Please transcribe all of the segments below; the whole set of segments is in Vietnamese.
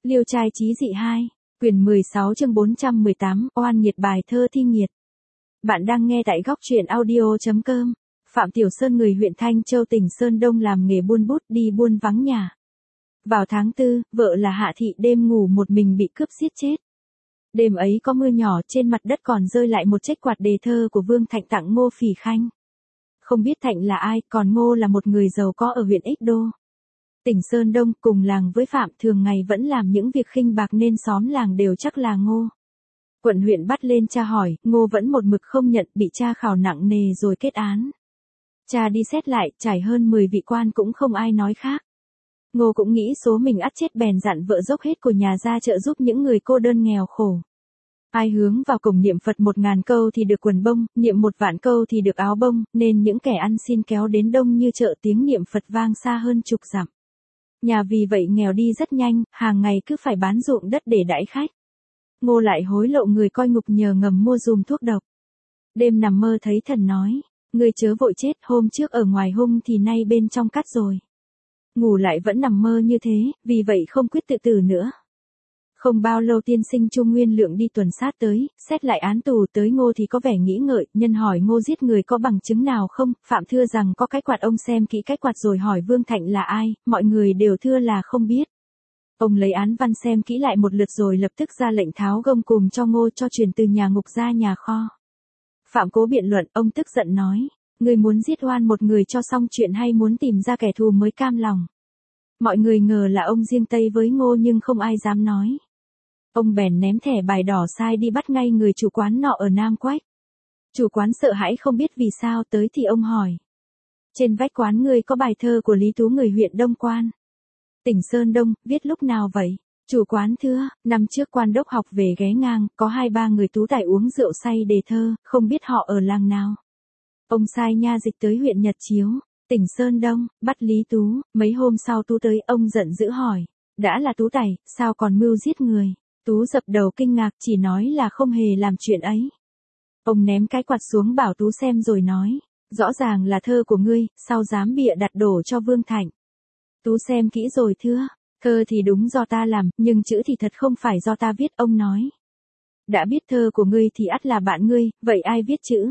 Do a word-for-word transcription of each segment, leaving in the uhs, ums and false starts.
Liêu trai chí dị hai, quyển mười sáu chương bốn trăm mười tám, oan nghiệt bài thơ thi nghiệt. Bạn đang nghe tại góc truyện audio.com. Phạm Tiểu Sơn người huyện Thanh Châu tỉnh Sơn Đông làm nghề buôn bút đi buôn vắng nhà. Vào tháng tư, vợ là Hạ Thị đêm ngủ một mình bị cướp giết chết. Đêm ấy có mưa nhỏ, trên mặt đất còn rơi lại một trích quạt đề thơ của Vương Thạnh tặng Ngô Phỉ Khanh. Không biết Thạnh là ai, còn Ngô là một người giàu có ở huyện Ích Đô. Tỉnh Sơn Đông cùng làng với Phạm thường ngày vẫn làm những việc khinh bạc nên xóm làng đều chắc là Ngô. Quận huyện bắt lên tra hỏi, Ngô vẫn một mực không nhận, bị tra khảo nặng nề rồi kết án. Cha đi xét lại, trải hơn mười vị quan cũng không ai nói khác. Ngô cũng nghĩ số mình ắt chết bèn dặn vợ dốc hết của nhà ra trợ giúp những người cô đơn nghèo khổ. Ai hướng vào cổng niệm Phật một ngàn câu thì được quần bông, niệm một vạn câu thì được áo bông, nên những kẻ ăn xin kéo đến đông như chợ, tiếng niệm Phật vang xa hơn chục dặm. Nhà vì vậy nghèo đi rất nhanh, hàng ngày cứ phải bán ruộng đất để đãi khách. Ngô lại hối lộ người coi ngục nhờ ngầm mua dùm thuốc độc. Đêm nằm mơ thấy thần nói, ngươi chớ vội chết, hôm trước ở ngoài hung thì nay bên trong cắt rồi. Ngủ lại vẫn nằm mơ như thế, vì vậy không quyết tự tử nữa. Không bao lâu tiên sinh Chu Nguyên Lượng đi tuần sát tới, xét lại án tù tới Ngô thì có vẻ nghĩ ngợi, nhân hỏi Ngô giết người có bằng chứng nào không, Phạm thưa rằng có cái quạt, ông xem kỹ cái quạt rồi hỏi Vương Thạnh là ai, mọi người đều thưa là không biết. Ông lấy án văn xem kỹ lại một lượt rồi lập tức ra lệnh tháo gông cùm cho Ngô cho chuyển từ nhà ngục ra nhà kho. Phạm cố biện luận, ông tức giận nói, ngươi muốn giết oan một người cho xong chuyện hay muốn tìm ra kẻ thù mới cam lòng. Mọi người ngờ là ông riêng tây với Ngô nhưng không ai dám nói. Ông bèn ném thẻ bài đỏ sai đi bắt ngay người chủ quán nọ ở Nam Quách. Chủ quán sợ hãi không biết vì sao, tới thì ông hỏi. Trên vách quán ngươi có bài thơ của Lý Tú người huyện Đông Quan, tỉnh Sơn Đông, viết lúc nào vậy? Chủ quán thưa, năm trước quan đốc học về ghé ngang, có hai ba người tú tài uống rượu say đề thơ, không biết họ ở làng nào. Ông sai nha dịch tới huyện Nhật Chiếu, tỉnh Sơn Đông, bắt Lý Tú, mấy hôm sau Tú tới, ông giận dữ hỏi, đã là Tú tài, sao còn mưu giết người? Tú dập đầu kinh ngạc, chỉ nói là không hề làm chuyện ấy. Ông ném cái quạt xuống bảo Tú xem rồi nói, rõ ràng là thơ của ngươi, sao dám bịa đặt đổ cho Vương Thạnh? Tú xem kỹ rồi thưa, thơ thì đúng do ta làm, nhưng chữ thì thật không phải do ta viết, ông nói. Đã biết thơ của ngươi thì ắt là bạn ngươi, vậy ai viết chữ?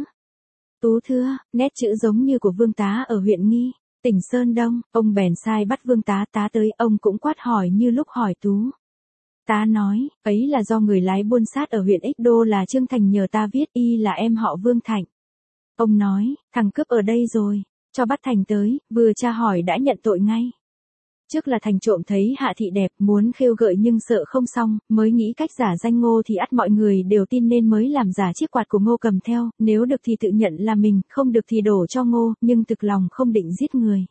Tú thưa, nét chữ giống như của Vương tá ở huyện Nghi, tỉnh Sơn Đông, ông bèn sai bắt Vương tá, tá tới, ông cũng quát hỏi như lúc hỏi Tú. Tá nói, ấy là do người lái buôn sát ở huyện Ích Đô là Trương Thành nhờ ta viết, y là em họ Vương Thạnh. Ông nói, thằng cướp ở đây rồi, cho bắt Thành tới, vừa tra hỏi đã nhận tội ngay. Trước là Thành trộm thấy Hạ Thị đẹp, muốn khêu gợi nhưng sợ không xong, mới nghĩ cách giả danh Ngô thì ắt mọi người đều tin nên mới làm giả chiếc quạt của Ngô cầm theo, nếu được thì tự nhận là mình, không được thì đổ cho Ngô, nhưng thực lòng không định giết người.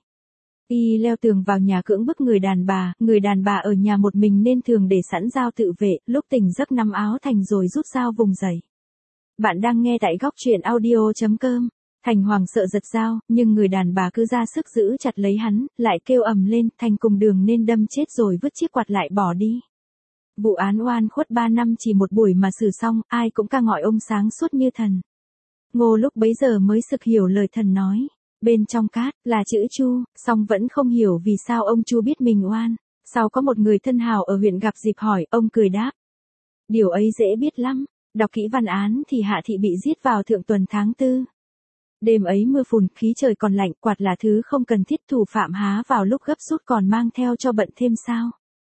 Y leo tường vào nhà cưỡng bức người đàn bà, người đàn bà ở nhà một mình nên thường để sẵn dao tự vệ, lúc tỉnh giấc nắm áo Thành rồi rút dao vùng dậy. Bạn đang nghe tại góc truyện audio.com. Thành hoảng sợ giật dao, nhưng người đàn bà cứ ra sức giữ chặt lấy hắn, lại kêu ầm lên, Thành cùng đường nên đâm chết rồi vứt chiếc quạt lại bỏ đi. Vụ án oan khuất ba năm chỉ một buổi mà xử xong, ai cũng ca ngợi ông sáng suốt như thần. Ngô lúc bấy giờ mới sực hiểu lời thần nói. Bên trong cát, là chữ Chu, song vẫn không hiểu vì sao ông Chu biết mình oan. Sau có một người thân hào ở huyện gặp dịp hỏi, ông cười đáp. Điều ấy dễ biết lắm, đọc kỹ văn án thì Hạ Thị bị giết vào thượng tuần tháng tư. Đêm ấy mưa phùn, khí trời còn lạnh, quạt là thứ không cần thiết, thủ phạm há vào lúc gấp rút còn mang theo cho bận thêm sao.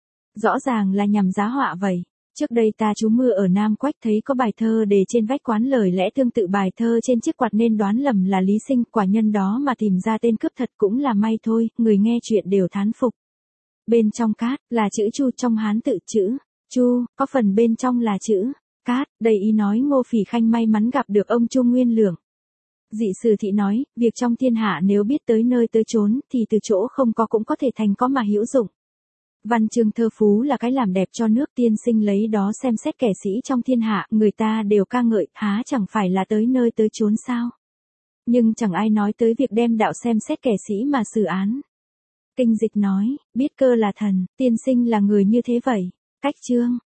Rõ ràng là nhằm giá họa vậy. Trước đây ta trú mưa ở Nam Quách thấy có bài thơ đề trên vách quán lời lẽ tương tự bài thơ trên chiếc quạt nên đoán lầm là Lý Sinh, quả nhân đó mà tìm ra tên cướp thật cũng là may thôi, người nghe chuyện đều thán phục. Bên trong cát, là chữ Chu, trong Hán tự chữ Chu, có phần bên trong là chữ Cát, đây ý nói Ngô Phỉ Khanh may mắn gặp được ông Chu Nguyên Lượng. Dị Sử Thị nói, việc trong thiên hạ nếu biết tới nơi tới chốn, thì từ chỗ không có cũng có thể thành có mà hữu dụng. Văn chương thơ phú là cái làm đẹp cho nước, tiên sinh lấy đó xem xét kẻ sĩ trong thiên hạ, người ta đều ca ngợi, há chẳng phải là tới nơi tới chốn sao. Nhưng chẳng ai nói tới việc đem đạo xem xét kẻ sĩ mà xử án. Kinh Dịch nói, biết cơ là thần, tiên sinh là người như thế vậy. Cách chương,